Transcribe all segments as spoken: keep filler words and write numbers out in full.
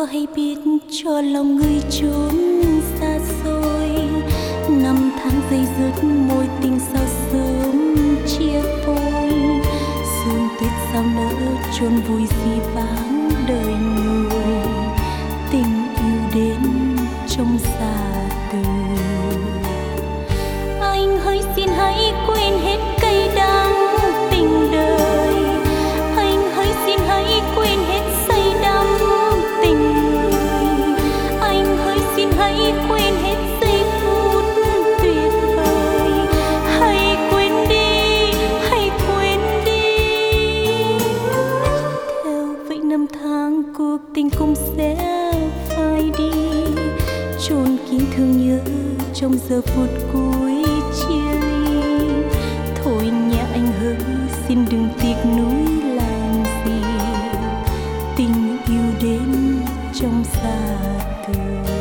có hay biết cho lòng người chốn xa xôi, năm tháng dây dứt môi tình sao sớm chia phôi, sương tuyết sao nỡ chôn vùi di vãng đời người, tình yêu đến trong xa từ. Anh hỡi xin hãy quên hết cay đắng tình đời, anh hỡi xin hãy quên hết say đắm tình người, anh hỡi xin hãy quên hết giây phút tuyệt vời, hãy quên đi, hãy quên đi. Theo vậy năm tháng cuộc tình cũng sẽ phai đi, chôn kín thương nhớ trong giờ phút cuối chia ly. Thôi nhé anh hỡi xin đừng tiếc nuối làm gì, tình yêu đến trong xa từ.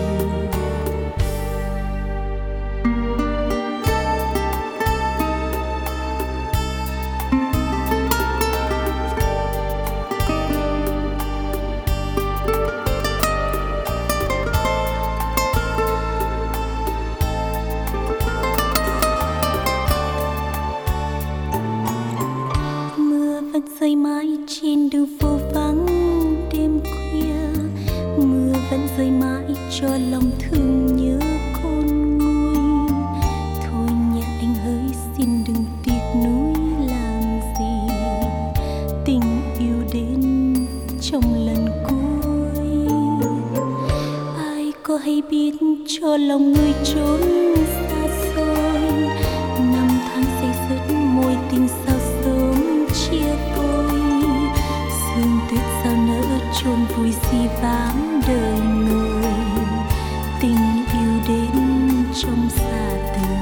Rơi mãi trên đường phố vắng đêm khuya, mưa vẫn rơi mãi cho lòng thương nhớ khôn nguôi. Thôi nhé anh hỡi xin đừng tiếc nuối làm gì, tình yêu đến trong lần cuối. Ai có hay biết cho lòng người trốn xa xôi, năm tháng say dứt môi tình sao sớm chia phôi, sương tuyết sao nỡ chôn vùi di vãng đời người, tình yêu đến trong xa từ.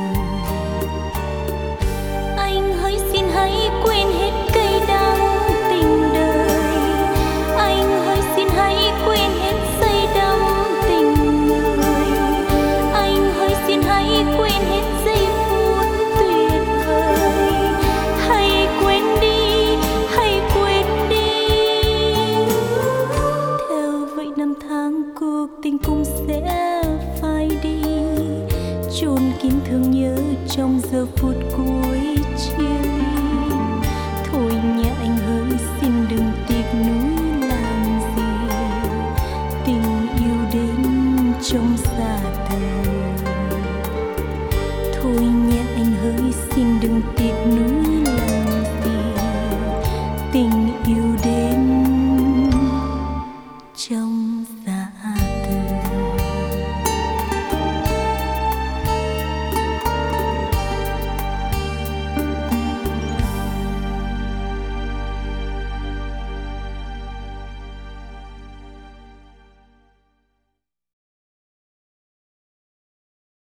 Anh hỡi xin hãy quên hết cay đắng tình đời, anh hỡi xin hãy quên hết say đắm tình người, anh hỡi xin hãy quên hết giây phút tuyệt vời, hãy quên đi, hãy quên đi. Theo vậy năm tháng cuộc tình cũng sẽ phai đi, chôn kín thương nhớ trong giờ phút cuối chia ly. Thôi nhé anh hỡi xin đừng tiếc nuối làm gì, tình yêu đến trong xa từ. Thôi nhé anh hỡi xin đừng tiếc nuối làm gì, tình yêu đến trong